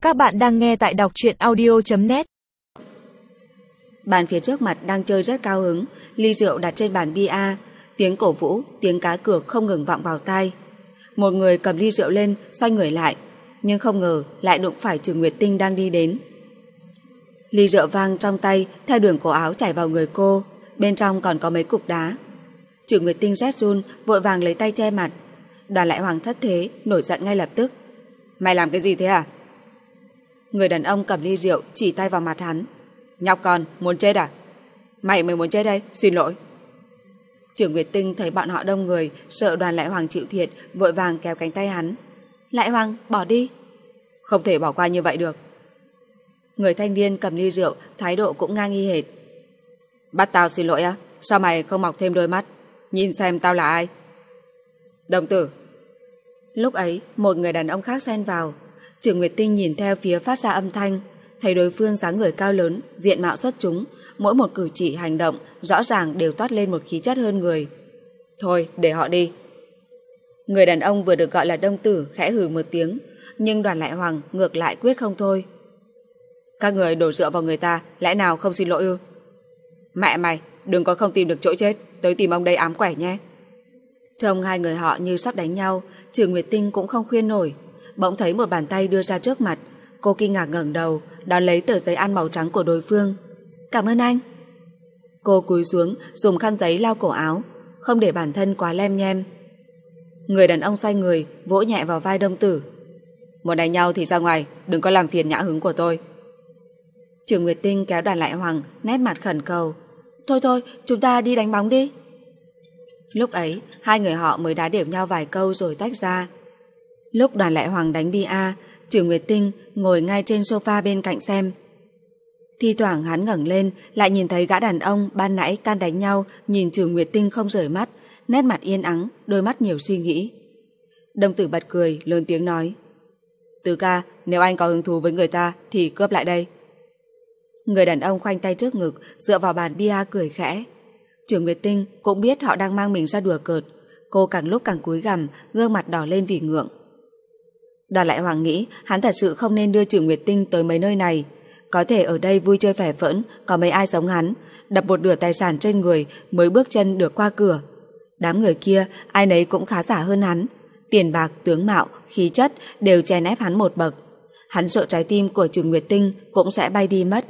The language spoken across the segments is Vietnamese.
Các bạn đang nghe tại đọc truyện audio.net. Bàn phía trước mặt đang chơi rất cao hứng, ly rượu đặt trên bàn bia, tiếng cổ vũ, tiếng cá cược không ngừng vọng vào tai. Một người cầm ly rượu lên, xoay người lại, nhưng không ngờ lại đụng phải Trừ Nguyệt Tinh đang đi đến. Ly rượu vang trong tay theo đường cổ áo chảy vào người cô, bên trong còn có mấy cục đá. Trừ Nguyệt Tinh rét run, vội vàng lấy tay che mặt. Đoàn Lại Hoàng thất thế, nổi giận ngay lập tức. Mày làm cái gì thế à? Người đàn ông cầm ly rượu chỉ tay vào mặt hắn. Nhóc con, muốn chết à? Mày mới muốn chết đây, xin lỗi. Trừ Nguyệt Tinh thấy bọn họ đông người, sợ Đoàn Lại Hoàng chịu thiệt, vội vàng kéo cánh tay hắn. Lại Hoàng, bỏ đi. Không thể bỏ qua như vậy được. Người thanh niên cầm ly rượu, thái độ cũng ngang y hệt. Bắt tao xin lỗi á? Sao mày không mọc thêm đôi mắt? Nhìn xem tao là ai? Đồng tử. Lúc ấy, một người đàn ông khác xen vào. Trừ Nguyệt Tinh nhìn theo phía phát ra âm thanh, thấy đối phương dáng người cao lớn, diện mạo xuất chúng, mỗi một cử chỉ hành động rõ ràng đều toát lên một khí chất hơn người. Thôi, để họ đi. Người đàn ông vừa được gọi là Đông Tử khẽ hừ một tiếng, nhưng Đoàn Lại Hoàng ngược lại quyết không thôi. Các người đổ rượu vào người ta, lẽ nào không xin lỗi ư? Mẹ mày, đừng có không tìm được chỗ chết, tới tìm ông đây ám quẻ nhé. Trông hai người họ như sắp đánh nhau, Trừ Nguyệt Tinh cũng không khuyên nổi. Bỗng thấy một bàn tay đưa ra trước mặt, cô kinh ngạc ngẩng đầu, đón lấy tờ giấy ăn màu trắng của đối phương. Cảm ơn anh. Cô cúi xuống, dùng khăn giấy lau cổ áo, không để bản thân quá lem nhem. Người đàn ông xoay người, vỗ nhẹ vào vai Đông Tử. Muốn đánh nhau thì ra ngoài, đừng có làm phiền nhã hứng của tôi. Trừ Nguyệt Tinh kéo Đoàn Lại Hoàng, nét mặt khẩn cầu. Thôi thôi, chúng ta đi đánh bóng đi. Lúc ấy, hai người họ mới đá đều nhau vài câu rồi tách ra. Lúc Đoàn Lại Hoàng đánh bia, Trừ Nguyệt Tinh ngồi ngay trên sofa bên cạnh xem. Thi thoảng hắn ngẩng lên, lại nhìn thấy gã đàn ông ban nãy can đánh nhau, nhìn Trừ Nguyệt Tinh không rời mắt, nét mặt yên ắng, đôi mắt nhiều suy nghĩ. Đông Tử bật cười, lớn tiếng nói. Tứ ca, nếu anh có hứng thú với người ta thì cướp lại đây. Người đàn ông khoanh tay trước ngực, dựa vào bàn bia cười khẽ. Trừ Nguyệt Tinh cũng biết họ đang mang mình ra đùa cợt. Cô càng lúc càng cúi gằm, gương mặt đỏ lên vì ngượng. Đoàn Lại Hoàng nghĩ hắn thật sự không nên đưa Trừ Nguyệt Tinh tới mấy nơi này. Có thể ở đây vui chơi phẻ phỡn, có mấy ai giống hắn, đập một nửa tài sản trên người mới bước chân được qua cửa. Đám người kia ai nấy cũng khá giả hơn hắn, tiền bạc, tướng mạo, khí chất đều chèn ép hắn một bậc. Hắn sợ trái tim của Trừ Nguyệt Tinh cũng sẽ bay đi mất.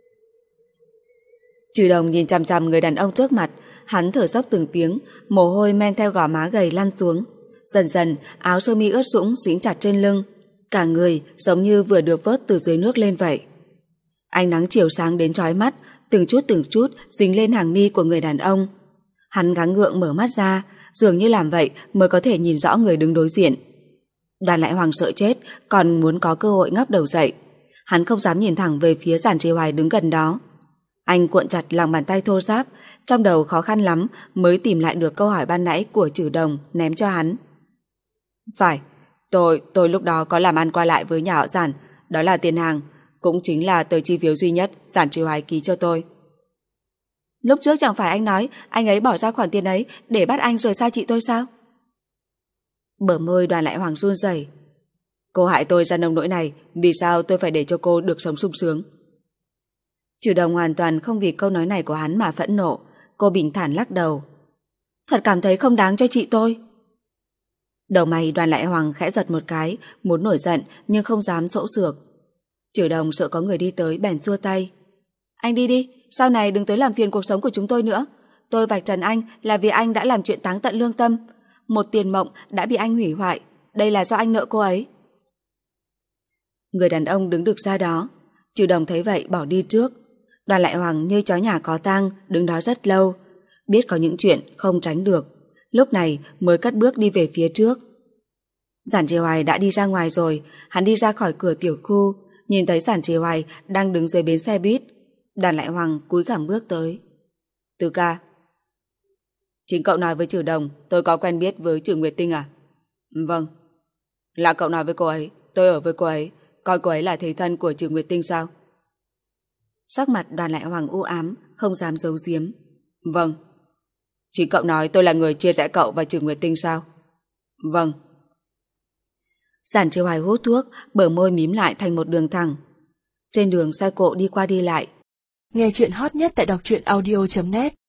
Trừ Đồng nhìn chằm chằm người đàn ông trước mặt, hắn thở dốc từng tiếng, mồ hôi men theo gò má gầy lăn xuống. Dần dần, áo sơ mi ướt sũng dính chặt trên lưng, cả người giống như vừa được vớt từ dưới nước lên vậy. Ánh nắng chiều sáng đến chói mắt, từng chút dính lên hàng mi của người đàn ông. Hắn gắng gượng mở mắt ra, dường như làm vậy mới có thể nhìn rõ người đứng đối diện. Đoàn Lại Hoàng sợ chết, còn muốn có cơ hội ngóc đầu dậy. Hắn không dám nhìn thẳng về phía Giản Trì Hoài đứng gần đó. Anh cuộn chặt lòng bàn tay thô ráp, trong đầu khó khăn lắm mới tìm lại được câu hỏi ban nãy của Trừ Đồng ném cho hắn. Phải, tôi lúc đó có làm ăn qua lại với nhà họ Giản, đó là tiền hàng, cũng chính là tờ chi phiếu duy nhất Giản Trì Hoài ký cho tôi. Lúc trước chẳng phải anh nói anh ấy bỏ ra khoản tiền ấy để bắt anh rời xa chị tôi sao? Bờ môi Đoàn Lại Hoàng run rẩy. Cô hại tôi ra nông nỗi này, vì sao tôi phải để cho cô được sống sung sướng? Trừ Đồng hoàn toàn không vì câu nói này của hắn mà phẫn nộ. Cô bình thản lắc đầu. Thật cảm thấy không đáng cho chị tôi. Đầu mày Đoàn Lại Hoàng khẽ giật một cái, muốn nổi giận nhưng không dám sỗ sược. Trừ Đồng sợ có người đi tới bèn xua tay. Anh đi đi, sau này đừng tới làm phiền cuộc sống của chúng tôi nữa. Tôi vạch trần anh là vì anh đã làm chuyện táng tận lương tâm. Một tiền mộng đã bị anh hủy hoại, đây là do anh nợ cô ấy. Người đàn ông đứng được ra đó. Trừ Đồng thấy vậy bỏ đi trước. Đoàn Lại Hoàng như chó nhà có tang, đứng đó rất lâu, biết có những chuyện không tránh được, lúc này mới cất bước đi về phía trước. Giản Trì Hoài đã đi ra ngoài rồi, hắn đi ra khỏi cửa tiểu khu, nhìn thấy Giản Trì Hoài đang đứng dưới bến xe buýt. Đoàn Lại Hoàng cúi gằm bước tới. Tứ ca. Chính cậu nói với Trừ Đồng tôi có quen biết với Trừ Nguyệt Tinh à? Vâng. Là cậu nói với cô ấy tôi ở với cô ấy, coi cô ấy là thầy thân của Trừ Nguyệt Tinh sao? Sắc mặt Đoàn Lại Hoàng u ám, không dám giấu giếm. Vâng. Chính cậu nói tôi là người chia rẽ cậu và Trừ Nguyệt Tinh sao? Vâng. Giản Chiêu Hoài hút thuốc, bờ môi mím lại thành một đường thẳng. Trên đường xe cộ đi qua đi lại. Nghe chuyện hot nhất tại đọc truyện audio.net